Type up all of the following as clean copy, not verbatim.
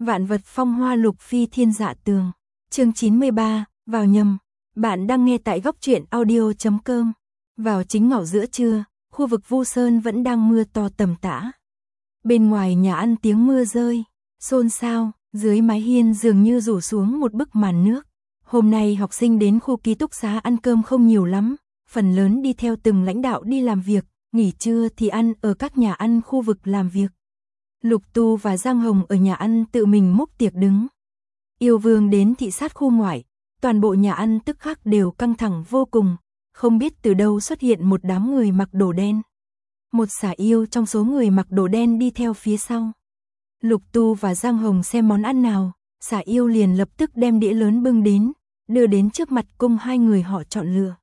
Vạn vật phong hoa lục phi thiên dạ tường. Chương 93, vào nhầm. Bạn đang nghe tại góc truyện audio.com. Vào chính ngọ giữa trưa, khu vực Vu Sơn vẫn đang mưa to tầm tã. Bên ngoài nhà ăn tiếng mưa rơi, xôn xao, dưới mái hiên dường như rủ xuống một bức màn nước. Hôm nay học sinh đến khu ký túc xá ăn cơm không nhiều lắm, phần lớn đi theo từng lãnh đạo đi làm việc, nghỉ trưa thì ăn ở các nhà ăn khu vực làm việc. Lục Tu và Giang Hồng ở nhà ăn tự mình múc tiệc đứng. Yêu Vương đến thị sát khu ngoại, toàn bộ nhà ăn tức khắc đều căng thẳng vô cùng, không biết từ đâu xuất hiện một đám người mặc đồ đen. Một xả yêu trong số người mặc đồ đen đi theo phía sau. Lục Tu và Giang Hồng xem món ăn nào, xả yêu liền lập tức đem đĩa lớn bưng đến, đưa đến trước mặt cung hai người họ chọn lựa.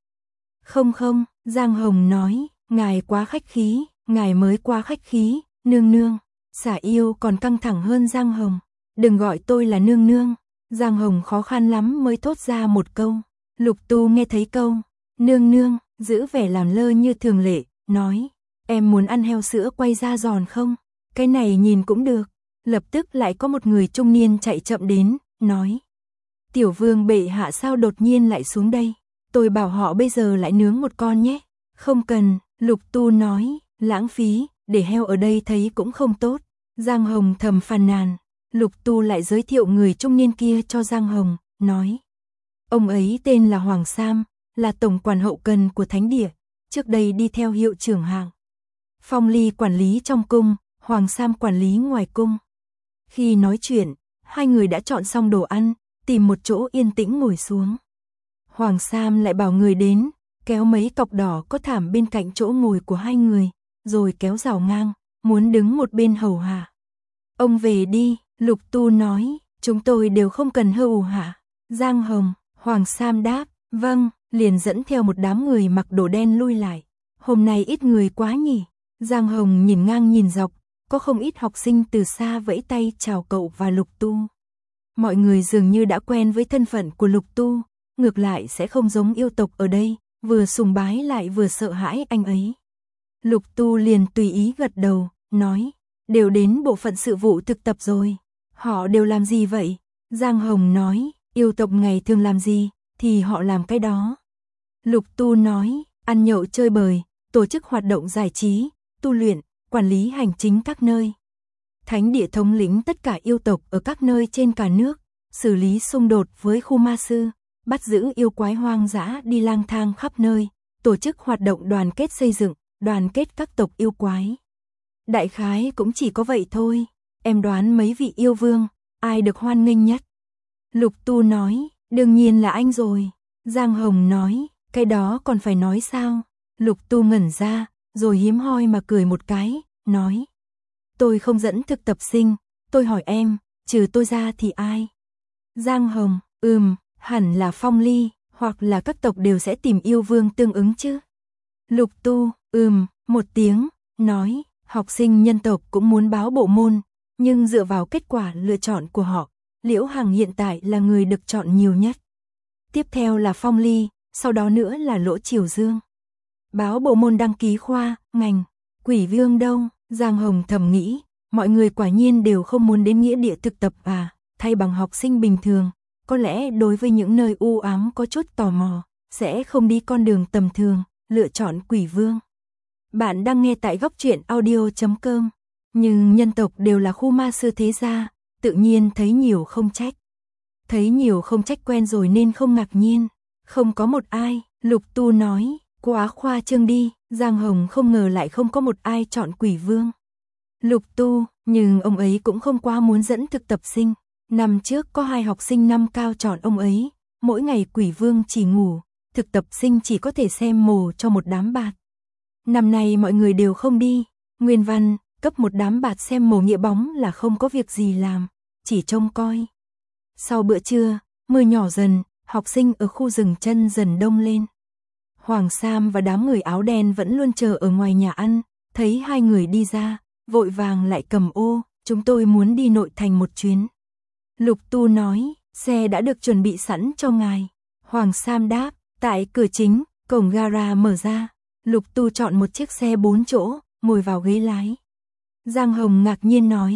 Không, Giang Hồng nói, ngài quá khách khí, ngài mới quá khách khí, nương nương. Xả yêu còn căng thẳng hơn Giang Hồng, đừng gọi tôi là nương nương. Giang Hồng khó khăn lắm mới thốt ra một câu. Lục Tu nghe thấy câu nương nương, giữ vẻ làm lơ như thường lệ, nói, em muốn ăn heo sữa quay da giòn không? Cái này nhìn cũng được. Lập tức lại có một người trung niên chạy chậm đến, nói, Tiểu Vương bệ hạ sao đột nhiên lại xuống đây? Tôi bảo họ bây giờ lại nướng một con nhé. Không cần, Lục Tu nói, lãng phí, để heo ở đây thấy cũng không tốt. Giang Hồng thầm phàn nàn. Lục Tu lại giới thiệu người trung niên kia cho Giang Hồng, nói, ông ấy tên là Hoàng Sam, là tổng quản hậu cần của Thánh Địa, trước đây đi theo hiệu trưởng Hạng Phong Ly quản lý trong cung, Hoàng Sam quản lý ngoài cung. Khi nói chuyện, hai người đã chọn xong đồ ăn, tìm một chỗ yên tĩnh ngồi xuống. Hoàng Sam lại bảo người đến, kéo mấy cọc đỏ có thảm bên cạnh chỗ ngồi của hai người, rồi kéo rào ngang, muốn đứng một bên hầu hạ. Ông về đi, Lục Tu nói, chúng tôi đều không cần hầu hạ. Giang Hồng, Hoàng Sam đáp, vâng, liền dẫn theo một đám người mặc đồ đen lui lại. Hôm nay ít người quá nhỉ. Giang Hồng nhìn ngang nhìn dọc, có không ít học sinh từ xa vẫy tay chào cậu và Lục Tu. Mọi người dường như đã quen với thân phận của Lục Tu, ngược lại sẽ không giống yêu tộc ở đây, vừa sùng bái lại vừa sợ hãi anh ấy. Lục Tu liền tùy ý gật đầu, nói, đều đến bộ phận sự vụ thực tập rồi. Họ đều làm gì vậy? Giang Hồng nói, yêu tộc ngày thường làm gì, thì họ làm cái đó. Lục Tu nói, ăn nhậu chơi bời, tổ chức hoạt động giải trí, tu luyện, quản lý hành chính các nơi. Thánh Địa thống lĩnh tất cả yêu tộc ở các nơi trên cả nước, xử lý xung đột với khu ma sư, bắt giữ yêu quái hoang dã đi lang thang khắp nơi, tổ chức hoạt động đoàn kết xây dựng, đoàn kết các tộc yêu quái. Đại khái cũng chỉ có vậy thôi. Em đoán mấy vị yêu vương, ai được hoan nghênh nhất? Lục Tu nói, đương nhiên là anh rồi. Giang Hồng nói, cái đó còn phải nói sao? Lục Tu ngẩn ra, rồi hiếm hoi mà cười một cái, nói, tôi không dẫn thực tập sinh, tôi hỏi em, trừ tôi ra thì ai? Giang Hồng, hẳn là Phong Ly, hoặc là các tộc đều sẽ tìm yêu vương tương ứng chứ. Lục Tu, một tiếng, nói, học sinh nhân tộc cũng muốn báo bộ môn, nhưng dựa vào kết quả lựa chọn của họ, Liễu Hằng hiện tại là người được chọn nhiều nhất. Tiếp theo là Phong Ly, sau đó nữa là Lỗ Triều Dương. Báo bộ môn đăng ký khoa, ngành, Quỷ Vương đâu? Giang Hồng thầm nghĩ, mọi người quả nhiên đều không muốn đến nghĩa địa thực tập thay bằng học sinh bình thường, có lẽ đối với những nơi u ám có chút tò mò, sẽ không đi con đường tầm thường, lựa chọn Quỷ Vương. Bạn đang nghe tại góc truyện audio.com, nhưng nhân tộc đều là khu ma sư thế gia, tự nhiên thấy nhiều không trách. Thấy nhiều không trách quen rồi nên không ngạc nhiên, không có một ai, Lục Tu nói, quá khoa trương đi. Giang Hồng không ngờ lại không có một ai chọn Quỷ Vương. Lục Tu, nhưng ông ấy cũng không quá muốn dẫn thực tập sinh. Năm trước có 2 học sinh năm cao chọn ông ấy, mỗi ngày Quỷ Vương chỉ ngủ, thực tập sinh chỉ có thể xem mồ cho một đám bạt. Năm nay mọi người đều không đi, nguyên văn, cấp một đám bạt xem mồ nghĩa bóng là không có việc gì làm, chỉ trông coi. Sau bữa trưa, mưa nhỏ dần, học sinh ở khu rừng chân dần đông lên. Hoàng Sam và đám người áo đen vẫn luôn chờ ở ngoài nhà ăn, thấy hai người đi ra, vội vàng lại cầm ô, chúng tôi muốn đi nội thành một chuyến. Lục Tu nói, xe đã được chuẩn bị sẵn cho ngài. Hoàng Sam đáp, tại cửa chính, cổng gara mở ra. Lục Tu chọn một chiếc xe 4 chỗ, ngồi vào ghế lái. Giang Hồng ngạc nhiên nói,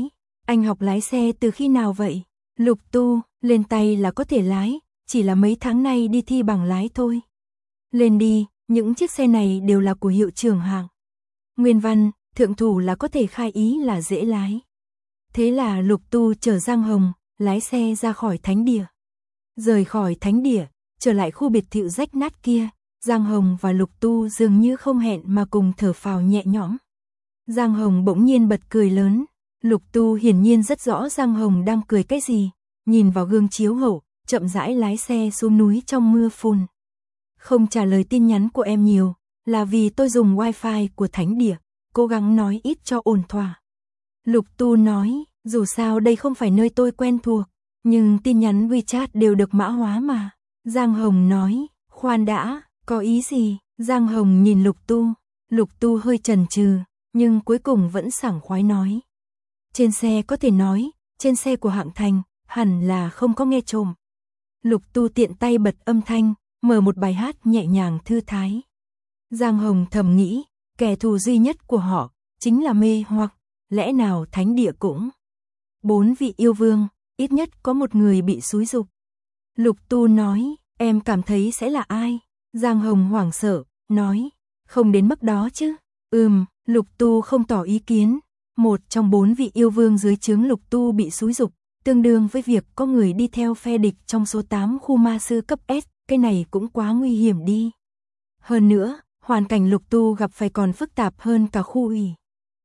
Anh học lái xe từ khi nào vậy? Lục Tu, lên tay là có thể lái, chỉ là mấy tháng nay đi thi bằng lái thôi. Lên đi, những chiếc xe này đều là của hiệu trưởng Hạng. Nguyên văn, thượng thủ là có thể khai ý là dễ lái. Thế là Lục Tu chở Giang Hồng, lái xe ra khỏi thánh địa. Rời khỏi thánh địa, trở lại khu biệt thự rách nát kia, Giang Hồng và Lục Tu dường như không hẹn mà cùng thở phào nhẹ nhõm. Giang Hồng bỗng nhiên bật cười lớn. Lục Tu hiển nhiên rất rõ Giang Hồng đang cười cái gì, nhìn vào gương chiếu hậu, chậm rãi lái xe xuống núi trong mưa phùn. Không trả lời tin nhắn của em nhiều, là vì tôi dùng wifi của thánh địa, cố gắng nói ít cho ổn thỏa. Lục Tu nói, dù sao đây không phải nơi tôi quen thuộc, nhưng tin nhắn WeChat đều được mã hóa mà. Giang Hồng nói, khoan đã, có ý gì? Giang Hồng nhìn Lục Tu hơi chần chừ, nhưng cuối cùng vẫn sảng khoái nói. Trên xe có thể nói, trên xe của Hạng Thành, hẳn là không có nghe trộm. Lục Tu tiện tay bật âm thanh, mở một bài hát nhẹ nhàng thư thái. Giang Hồng thầm nghĩ, kẻ thù duy nhất của họ, chính là mê hoặc, lẽ nào thánh địa cũng. 4 vị yêu vương, ít nhất có một người bị xúi giục. Lục Tu nói, em cảm thấy sẽ là ai? Giang Hồng hoảng sợ, nói, không đến mức đó chứ. Lục Tu không tỏ ý kiến. Một trong 4 vị yêu vương dưới trướng Lục Tu bị xúi giục, tương đương với việc có người đi theo phe địch trong số 8 khu ma sư cấp S, cái này cũng quá nguy hiểm đi. Hơn nữa, hoàn cảnh Lục Tu gặp phải còn phức tạp hơn cả khu ủy.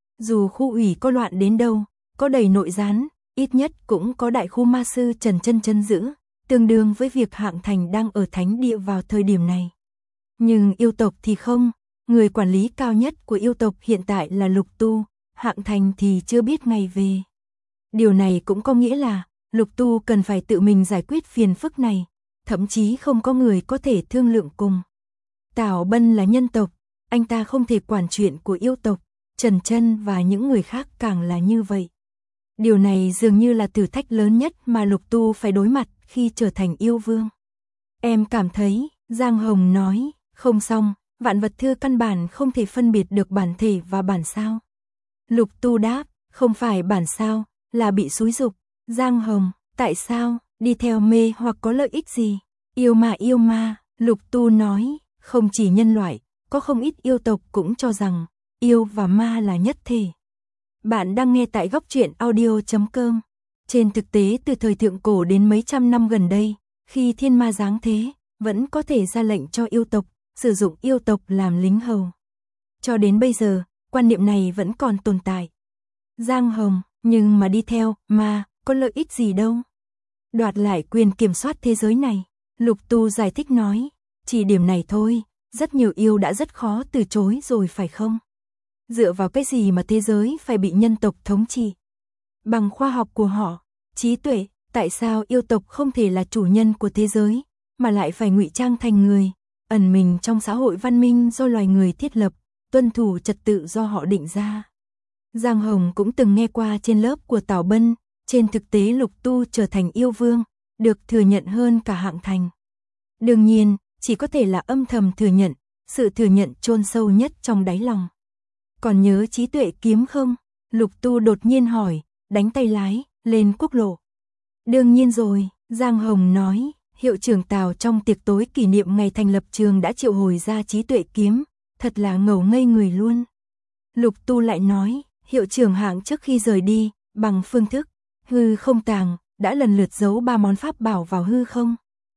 Dù khu ủy có loạn đến đâu, có đầy nội gián, ít nhất cũng có đại khu ma sư Trần Chân giữ, tương đương với việc Hạng Thành đang ở thánh địa vào thời điểm này. Nhưng yêu tộc thì không, người quản lý cao nhất của yêu tộc hiện tại là Lục Tu, Hạng Thành thì chưa biết ngày về. Điều này cũng có nghĩa là, Lục Tu cần phải tự mình giải quyết phiền phức này, thậm chí không có người có thể thương lượng cùng. Tào Bân là nhân tộc, anh ta không thể quản chuyện của yêu tộc, Trần Chân và những người khác càng là như vậy. Điều này dường như là thử thách lớn nhất mà Lục Tu phải đối mặt khi trở thành yêu vương. Em cảm thấy, Giang Hồng nói, không xong, vạn vật thư căn bản không thể phân biệt được bản thể và bản sao. Lục Tu đáp, không phải bản sao, là bị xúi giục. Giang Hồng, tại sao, đi theo mê hoặc có lợi ích gì? Yêu ma, Lục Tu nói, không chỉ nhân loại, có không ít yêu tộc cũng cho rằng, yêu và ma là nhất thể. Bạn đang nghe tại góc truyện audio.com. Trên thực tế từ thời thượng cổ đến mấy trăm năm gần đây, khi thiên ma giáng thế, vẫn có thể ra lệnh cho yêu tộc, sử dụng yêu tộc làm lính hầu. Cho đến bây giờ, quan niệm này vẫn còn tồn tại. Giang Hồng, nhưng mà đi theo ma, có lợi ích gì đâu? Đoạt lại quyền kiểm soát thế giới này. Lục Tu giải thích nói, chỉ điểm này thôi, rất nhiều yêu đã rất khó từ chối rồi phải không? Dựa vào cái gì mà thế giới phải bị nhân tộc thống trị? Bằng khoa học của họ, trí tuệ, tại sao yêu tộc không thể là chủ nhân của thế giới, mà lại phải ngụy trang thành người, ẩn mình trong xã hội văn minh do loài người thiết lập, tuân thủ trật tự do họ định ra? Giang Hồng cũng từng nghe qua trên lớp của Tào Bân, trên thực tế Lục Tu trở thành yêu vương, được thừa nhận hơn cả Hạng Thành. Đương nhiên, chỉ có thể là âm thầm thừa nhận, sự thừa nhận chôn sâu nhất trong đáy lòng. Còn nhớ trí tuệ kiếm không? Lục Tu đột nhiên hỏi, đánh tay lái, lên quốc lộ. Đương nhiên rồi, Giang Hồng nói, hiệu trưởng Tào trong tiệc tối kỷ niệm ngày thành lập trường đã triệu hồi ra trí tuệ kiếm, thật là ngầu ngây người luôn. Lục Tu lại nói, hiệu trưởng Hạng trước khi rời đi, bằng phương thức hư không tàng, đã lần lượt giấu 3 món pháp bảo vào hư không.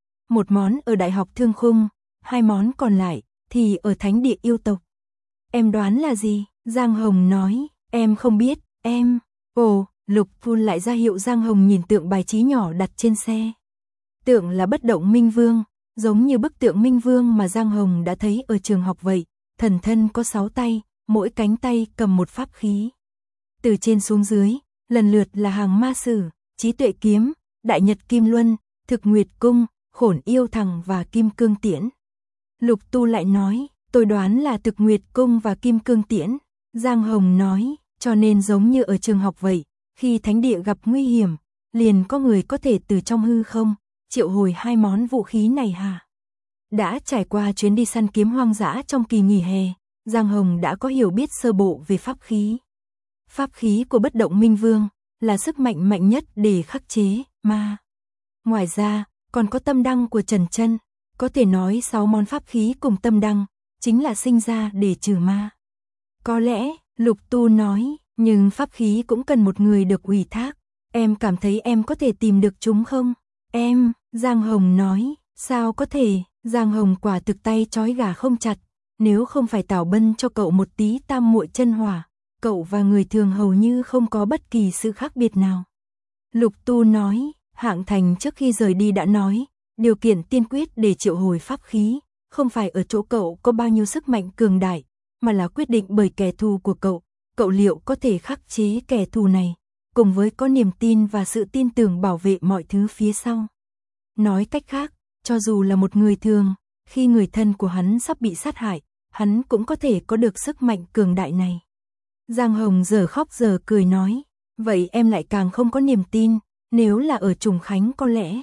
1 món ở Đại học Thương Khung, 2 món còn lại thì ở thánh địa yêu tộc. Em đoán là gì? Giang Hồng nói, em không biết, em. Ồ, Lục Tu lại ra hiệu Giang Hồng nhìn tượng bài trí nhỏ đặt trên xe. Tượng là bất động minh vương, giống như bức tượng minh vương mà Giang Hồng đã thấy ở trường học vậy, thần thân có 6 tay, mỗi cánh tay cầm một pháp khí. Từ trên xuống dưới, lần lượt là hàng ma sử, trí tuệ kiếm, đại nhật kim luân, thực nguyệt cung, khổn yêu thằng và kim cương tiễn. Lục Tu lại nói, tôi đoán là thực nguyệt cung và kim cương tiễn. Giang Hồng nói, cho nên giống như ở trường học vậy, khi thánh địa gặp nguy hiểm, liền có người có thể từ trong hư không, triệu hồi 2 món vũ khí này hả? Đã trải qua chuyến đi săn kiếm hoang dã trong kỳ nghỉ hè, Giang Hồng đã có hiểu biết sơ bộ về pháp khí. Pháp khí của bất động minh vương là sức mạnh mạnh nhất để khắc chế ma. Ngoài ra, còn có tâm đăng của Trần Chân, có thể nói 6 món pháp khí cùng tâm đăng chính là sinh ra để trừ ma. Có lẽ, Lục Tu nói, nhưng pháp khí cũng cần một người được ủy thác. Em cảm thấy em có thể tìm được chúng không? Em, Giang Hồng nói, sao có thể? Giang Hồng quả thực tay trói gà không chặt. Nếu không phải Tào Bân cho cậu một tí tam muội chân hỏa, cậu và người thường hầu như không có bất kỳ sự khác biệt nào. Lục Tu nói, Hạng Thành trước khi rời đi đã nói, điều kiện tiên quyết để triệu hồi pháp khí, không phải ở chỗ cậu có bao nhiêu sức mạnh cường đại, mà là quyết định bởi kẻ thù của cậu. Cậu liệu có thể khắc chế kẻ thù này, cùng với có niềm tin và sự tin tưởng bảo vệ mọi thứ phía sau. Nói cách khác, cho dù là một người thường, khi người thân của hắn sắp bị sát hại, hắn cũng có thể có được sức mạnh cường đại này. Giang Hồng giờ khóc giờ cười nói, vậy em lại càng không có niềm tin, nếu là ở Trùng Khánh có lẽ.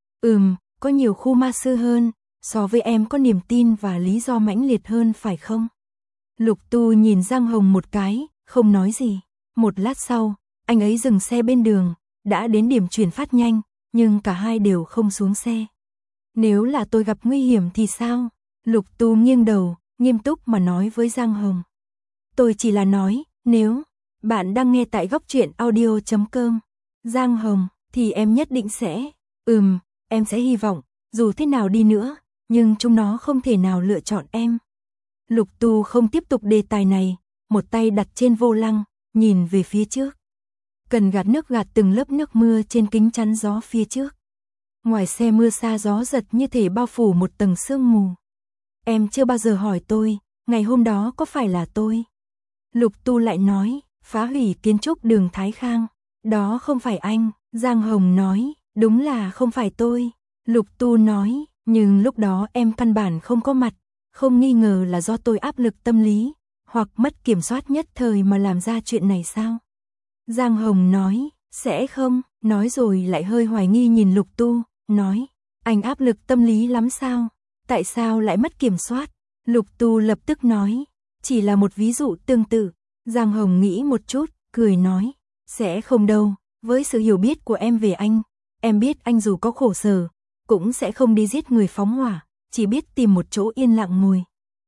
Có nhiều khu ma sư hơn, so với em có niềm tin và lý do mãnh liệt hơn phải không? Lục Tu nhìn Giang Hồng một cái, không nói gì. Một lát sau, anh ấy dừng xe bên đường, đã đến điểm chuyển phát nhanh, nhưng cả hai đều không xuống xe. Nếu là tôi gặp nguy hiểm thì sao? Lục Tu nghiêng đầu, nghiêm túc mà nói với Giang Hồng. Tôi chỉ là nói, nếu bạn đang nghe tại góc truyện audio.com, Giang Hồng, thì em nhất định sẽ, em sẽ hy vọng, dù thế nào đi nữa, nhưng chúng nó không thể nào lựa chọn em. Lục Tu không tiếp tục đề tài này, một tay đặt trên vô lăng, nhìn về phía trước. Cần gạt từng lớp nước mưa trên kính chắn gió phía trước. Ngoài xe mưa xa gió giật như thể bao phủ một tầng sương mù. Em chưa bao giờ hỏi tôi, ngày hôm đó có phải là tôi? Lục Tu lại nói, phá hủy kiến trúc đường Thái Khang. Đó không phải anh, Giang Hồng nói, đúng là không phải tôi. Lục Tu nói, nhưng lúc đó em căn bản không có mặt, không nghi ngờ là do tôi áp lực tâm lý, hoặc mất kiểm soát nhất thời mà làm ra chuyện này sao? Giang Hồng nói, sẽ không, nói rồi lại hơi hoài nghi nhìn Lục Tu, nói, anh áp lực tâm lý lắm sao? Tại sao lại mất kiểm soát? Lục Tu lập tức nói, chỉ là một ví dụ tương tự. Giang Hồng nghĩ một chút, cười nói, sẽ không đâu, với sự hiểu biết của em về anh, em biết anh dù có khổ sở, cũng sẽ không đi giết người phóng hỏa, chỉ biết tìm một chỗ yên lặng ngồi.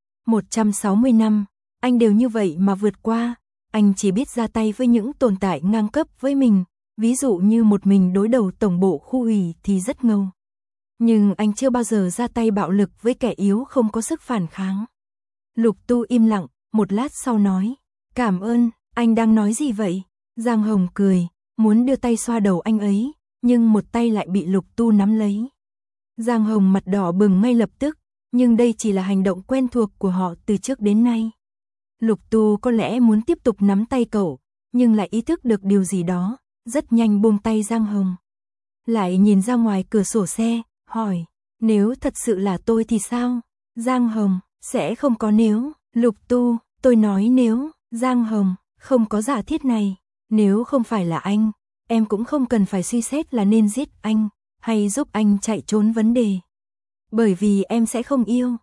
160 năm, anh đều như vậy mà vượt qua, anh chỉ biết ra tay với những tồn tại ngang cấp với mình, ví dụ như một mình đối đầu tổng bộ khu ủy thì rất ngầu. Nhưng anh chưa bao giờ ra tay bạo lực với kẻ yếu không có sức phản kháng. Lục Tu im lặng, một lát sau nói, cảm ơn, anh đang nói gì vậy? Giang Hồng cười, muốn đưa tay xoa đầu anh ấy, nhưng một tay lại bị Lục Tu nắm lấy. Giang Hồng mặt đỏ bừng ngay lập tức, nhưng đây chỉ là hành động quen thuộc của họ từ trước đến nay. Lục Tu có lẽ muốn tiếp tục nắm tay cậu, nhưng lại ý thức được điều gì đó, rất nhanh buông tay Giang Hồng. Lại nhìn ra ngoài cửa sổ xe, hỏi, nếu thật sự là tôi thì sao? Giang Hồng, sẽ không có nếu. Lục Tu, tôi nói nếu. Giang Hồng, không có giả thiết này. Nếu không phải là anh, em cũng không cần phải suy xét là nên giết anh, hay giúp anh chạy trốn vấn đề. Bởi vì em sẽ không yêu,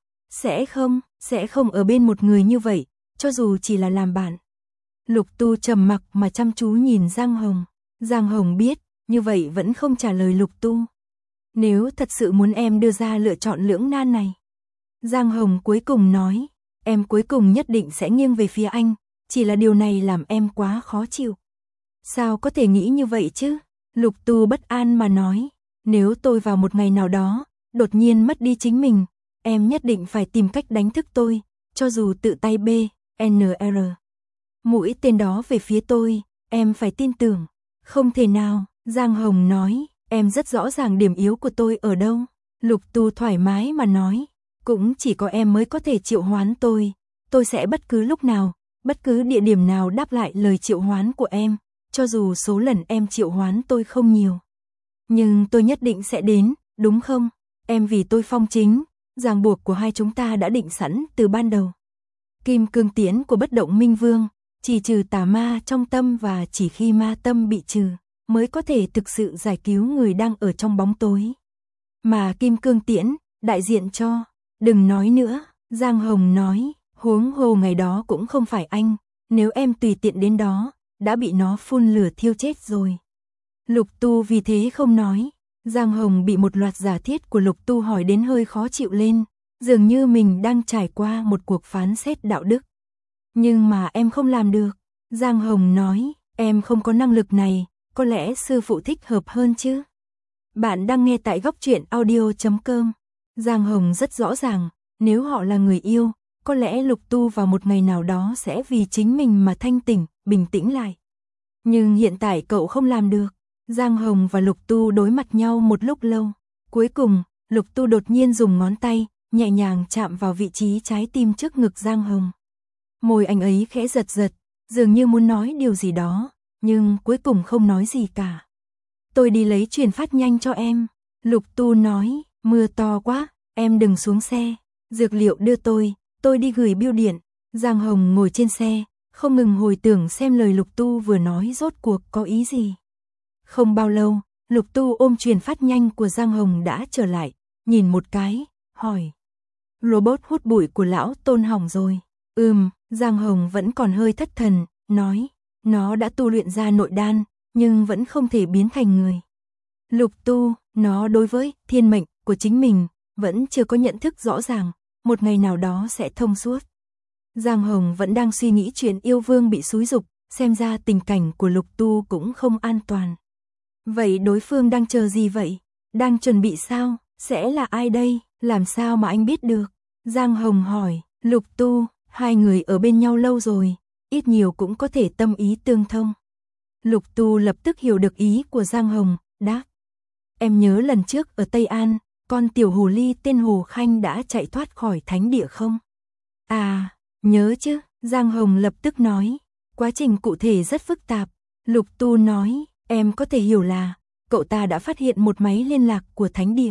sẽ không ở bên một người như vậy, cho dù chỉ là làm bạn. Lục Tu trầm mặc mà chăm chú nhìn Giang Hồng. Giang Hồng biết, như vậy vẫn không trả lời Lục Tu. Nếu thật sự muốn em đưa ra lựa chọn lưỡng nan này. Giang Hồng cuối cùng nói, em cuối cùng nhất định sẽ nghiêng về phía anh, chỉ là điều này làm em quá khó chịu. Sao có thể nghĩ như vậy chứ? Lục Tu bất an mà nói, nếu tôi vào một ngày nào đó, đột nhiên mất đi chính mình, em nhất định phải tìm cách đánh thức tôi, cho dù tự tay BNR. Mũi tên đó về phía tôi, em phải tin tưởng. Không thể nào, Giang Hồng nói, em rất rõ ràng điểm yếu của tôi ở đâu. Lục Tu thoải mái mà nói, cũng chỉ có em mới có thể triệu hoán tôi sẽ bất cứ lúc nào, bất cứ địa điểm nào đáp lại lời triệu hoán của em, cho dù số lần em triệu hoán tôi không nhiều. Nhưng tôi nhất định sẽ đến, đúng không? Em vì tôi phong chính, ràng buộc của hai chúng ta đã định sẵn từ ban đầu. Kim cương tiễn của bất động minh vương, chỉ trừ tà ma trong tâm và chỉ khi ma tâm bị trừ, mới có thể thực sự giải cứu người đang ở trong bóng tối. Mà kim cương tiễn, đại diện cho, đừng nói nữa, Giang Hồng nói, huống hồ ngày đó cũng không phải anh, nếu em tùy tiện đến đó, đã bị nó phun lửa thiêu chết rồi. Lục Tu vì thế không nói. Giang Hồng bị một loạt giả thiết của Lục Tu hỏi đến hơi khó chịu lên, dường như mình đang trải qua một cuộc phán xét đạo đức. Nhưng mà em không làm được. Giang Hồng nói, em không có năng lực này, có lẽ sư phụ thích hợp hơn chứ. Bạn đang nghe tại góc truyện audio.com. Giang Hồng rất rõ ràng, nếu họ là người yêu, có lẽ Lục Tu vào một ngày nào đó sẽ vì chính mình mà thanh tỉnh, bình tĩnh lại. Nhưng hiện tại cậu không làm được. Giang Hồng và Lục Tu đối mặt nhau một lúc lâu. Cuối cùng, Lục Tu đột nhiên dùng ngón tay, nhẹ nhàng chạm vào vị trí trái tim trước ngực Giang Hồng. Môi anh ấy khẽ giật giật, dường như muốn nói điều gì đó, nhưng cuối cùng không nói gì cả. Tôi đi lấy truyền phát nhanh cho em. Lục Tu nói, mưa to quá, em đừng xuống xe. Dược liệu đưa tôi đi gửi bưu điện. Giang Hồng ngồi trên xe, không ngừng hồi tưởng xem lời Lục Tu vừa nói rốt cuộc có ý gì. Không bao lâu, Lục Tu ôm truyền phát nhanh của Giang Hồng đã trở lại, nhìn một cái, hỏi. Robot hút bụi của lão Tôn hỏng rồi. Giang Hồng vẫn còn hơi thất thần, nói, nó đã tu luyện ra nội đan, nhưng vẫn không thể biến thành người. Lục Tu, nó đối với thiên mệnh của chính mình, vẫn chưa có nhận thức rõ ràng, một ngày nào đó sẽ thông suốt. Giang Hồng vẫn đang suy nghĩ chuyện yêu vương bị xúi giục, xem ra tình cảnh của Lục Tu cũng không an toàn. Vậy đối phương đang chờ gì vậy? Đang chuẩn bị sao? Sẽ là ai đây? Làm sao mà anh biết được? Giang Hồng hỏi, Lục Tu, hai người ở bên nhau lâu rồi, ít nhiều cũng có thể tâm ý tương thông. Lục Tu lập tức hiểu được ý của Giang Hồng, đáp. Em nhớ lần trước ở Tây An, con tiểu hồ ly tên Hồ Khanh đã chạy thoát khỏi thánh địa không? À, nhớ chứ, Giang Hồng lập tức nói. Quá trình cụ thể rất phức tạp. Lục Tu nói, em có thể hiểu là, cậu ta đã phát hiện một máy liên lạc của thánh địa.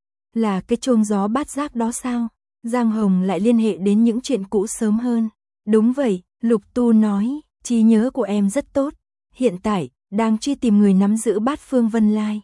Là cái chuông gió bát giác đó sao? Giang Hồng lại liên hệ đến những chuyện cũ sớm hơn. Đúng vậy, Lục Tu nói, trí nhớ của em rất tốt. Hiện tại, đang truy tìm người nắm giữ Bát Phương Vân Lai.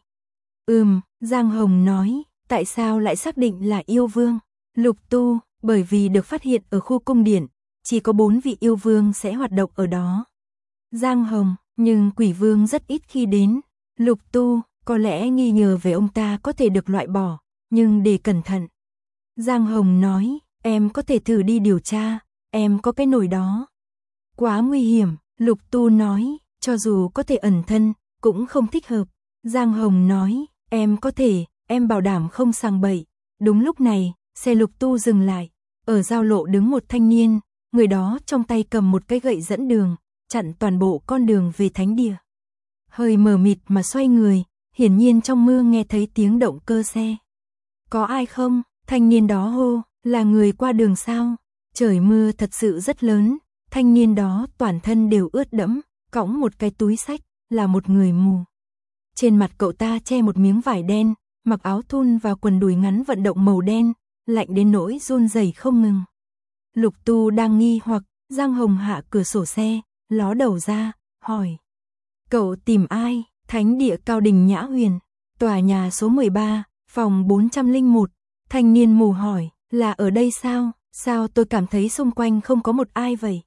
Giang Hồng nói, tại sao lại xác định là yêu vương? Lục Tu, bởi vì được phát hiện ở khu cung điện, chỉ có 4 vị yêu vương sẽ hoạt động ở đó. Giang Hồng, nhưng quỷ vương rất ít khi đến. Lục Tu, có lẽ nghi ngờ về ông ta có thể được loại bỏ, nhưng để cẩn thận. Giang Hồng nói, em có thể thử đi điều tra, em có cái nồi đó. Quá nguy hiểm, Lục Tu nói, cho dù có thể ẩn thân, cũng không thích hợp. Giang Hồng nói, em có thể, em bảo đảm không sằng bậy. Đúng lúc này, xe Lục Tu dừng lại, ở giao lộ đứng một thanh niên, người đó trong tay cầm một cái gậy dẫn đường, chặn toàn bộ con đường về thánh địa. Hơi mờ mịt mà xoay người, hiển nhiên trong mưa nghe thấy tiếng động cơ xe. Có ai không? Thanh niên đó hô, là người qua đường sao? Trời mưa thật sự rất lớn, thanh niên đó toàn thân đều ướt đẫm, cõng một cái túi xách, là một người mù. Trên mặt cậu ta che một miếng vải đen, mặc áo thun và quần đùi ngắn vận động màu đen, lạnh đến nỗi run rẩy không ngừng. Lục Tu đang nghi hoặc, Giang Hồng hạ cửa sổ xe, ló đầu ra, hỏi. Cậu tìm ai? Thánh địa Cao Đình Nhã Huyền, tòa nhà số 13, phòng 401. Thanh niên mù hỏi, là ở đây sao? Sao tôi cảm thấy xung quanh không có một ai vậy?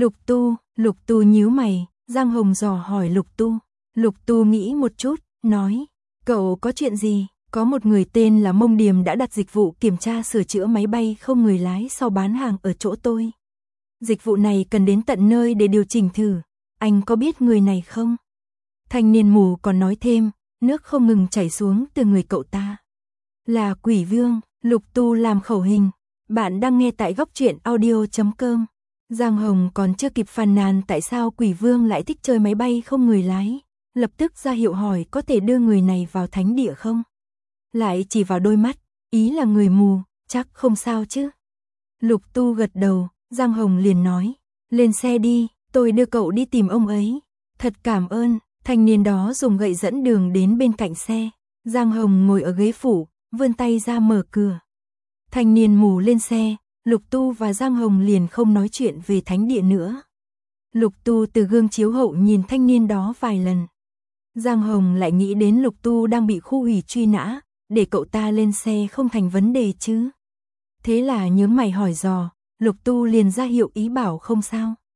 Lục Tu nhíu mày, Giang Hồng dò hỏi Lục Tu. Lục Tu nghĩ một chút, nói, cậu có chuyện gì? Có một người tên là Mông Điềm đã đặt dịch vụ kiểm tra sửa chữa máy bay không người lái sau bán hàng ở chỗ tôi. Dịch vụ này cần đến tận nơi để điều chỉnh thử. Anh có biết người này không? Thanh niên mù còn nói thêm, nước không ngừng chảy xuống từ người cậu ta. Là quỷ vương, Lục Tu làm khẩu hình. Bạn đang nghe tại góc truyện audio.com. Giang Hồng còn chưa kịp phàn nàn tại sao quỷ vương lại thích chơi máy bay không người lái. Lập tức ra hiệu hỏi có thể đưa người này vào thánh địa không? Lại chỉ vào đôi mắt, ý là người mù, chắc không sao chứ. Lục Tu gật đầu, Giang Hồng liền nói, lên xe đi, tôi đưa cậu đi tìm ông ấy. Thật cảm ơn, thanh niên đó dùng gậy dẫn đường đến bên cạnh xe. Giang Hồng ngồi ở ghế phụ, vươn tay ra mở cửa. Thanh niên mù lên xe, Lục Tu và Giang Hồng liền không nói chuyện về thánh địa nữa. Lục Tu từ gương chiếu hậu nhìn thanh niên đó vài lần. Giang Hồng lại nghĩ đến Lục Tu đang bị khu ủy truy nã, để cậu ta lên xe không thành vấn đề chứ. Thế là nhướng mày hỏi dò, Lục Tu liền ra hiệu ý bảo không sao.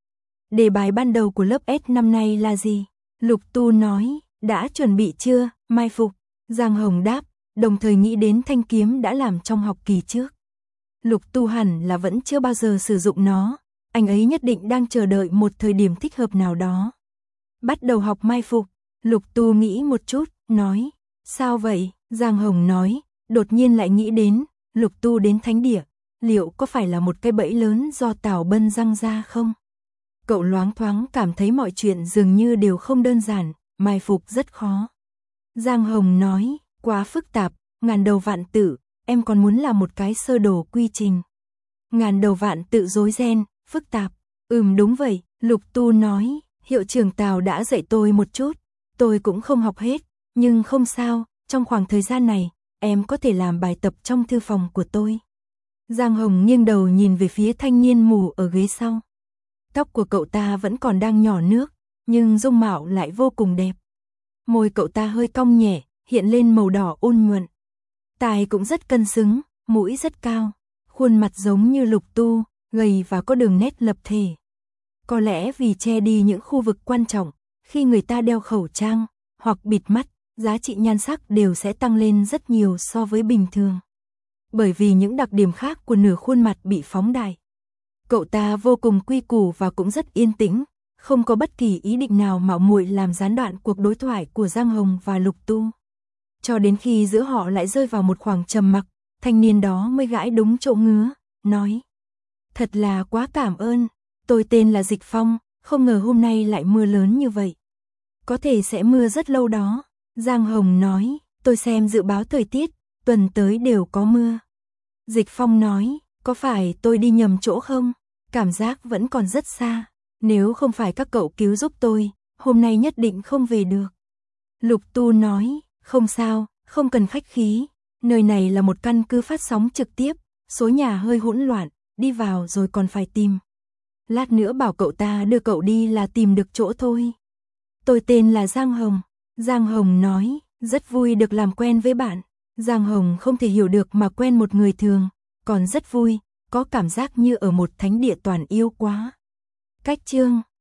đề bài ban đầu của lớp S năm nay là gì? Lục Tu nói, đã chuẩn bị chưa, mai phục. Giang Hồng đáp, đồng thời nghĩ đến thanh kiếm đã làm trong học kỳ trước. Lục Tu hẳn là vẫn chưa bao giờ sử dụng nó, anh ấy nhất định đang chờ đợi một thời điểm thích hợp nào đó. Bắt đầu học mai phục, Lục Tu nghĩ một chút, nói, sao vậy? Giang Hồng nói, đột nhiên lại nghĩ đến, Lục Tu đến thánh địa, liệu có phải là một cái bẫy lớn do Tào Bân răng ra không? Cậu loáng thoáng cảm thấy mọi chuyện dường như đều không đơn giản, mai phục rất khó. Giang Hồng nói, quá phức tạp, ngàn đầu vạn tự, em còn muốn làm một cái sơ đồ quy trình. Ngàn đầu vạn tự rối ren, phức tạp. Đúng vậy, Lục Tu nói, hiệu trưởng Tào đã dạy tôi một chút, tôi cũng không học hết, nhưng không sao, trong khoảng thời gian này, em có thể làm bài tập trong thư phòng của tôi. Giang Hồng nghiêng đầu nhìn về phía thanh niên mù ở ghế sau. Tóc của cậu ta vẫn còn đang nhỏ nước, nhưng dung mạo lại vô cùng đẹp. Môi cậu ta hơi cong nhẹ, hiện lên màu đỏ ôn nhuận. Tai cũng rất cân xứng, mũi rất cao, khuôn mặt giống như Lục Tu, gầy và có đường nét lập thể. Có lẽ vì che đi những khu vực quan trọng, khi người ta đeo khẩu trang hoặc bịt mắt, giá trị nhan sắc đều sẽ tăng lên rất nhiều so với bình thường. Bởi vì những đặc điểm khác của nửa khuôn mặt bị phóng đại. Cậu ta vô cùng quy củ và cũng rất yên tĩnh, không có bất kỳ ý định nào mạo muội làm gián đoạn cuộc đối thoại của Giang Hồng và Lục Tu. Cho đến khi giữa họ lại rơi vào một khoảng trầm mặc, thanh niên đó mới gãi đúng chỗ ngứa, nói. Thật là quá cảm ơn, tôi tên là Dịch Phong, không ngờ hôm nay lại mưa lớn như vậy. Có thể sẽ mưa rất lâu đó, Giang Hồng nói, tôi xem dự báo thời tiết, tuần tới đều có mưa. Dịch Phong nói, có phải tôi đi nhầm chỗ không? Cảm giác vẫn còn rất xa, nếu không phải các cậu cứu giúp tôi, hôm nay nhất định không về được. Lục Tu nói, không sao, không cần khách khí, nơi này là một căn cứ phát sóng trực tiếp, số nhà hơi hỗn loạn, đi vào rồi còn phải tìm. Lát nữa bảo cậu ta đưa cậu đi là tìm được chỗ thôi. Tôi tên là Giang Hồng. Giang Hồng nói, rất vui được làm quen với bạn. Giang Hồng không thể hiểu được mà quen một người thường, còn rất vui, có cảm giác như ở một thánh địa toàn yêu quá. Cách chương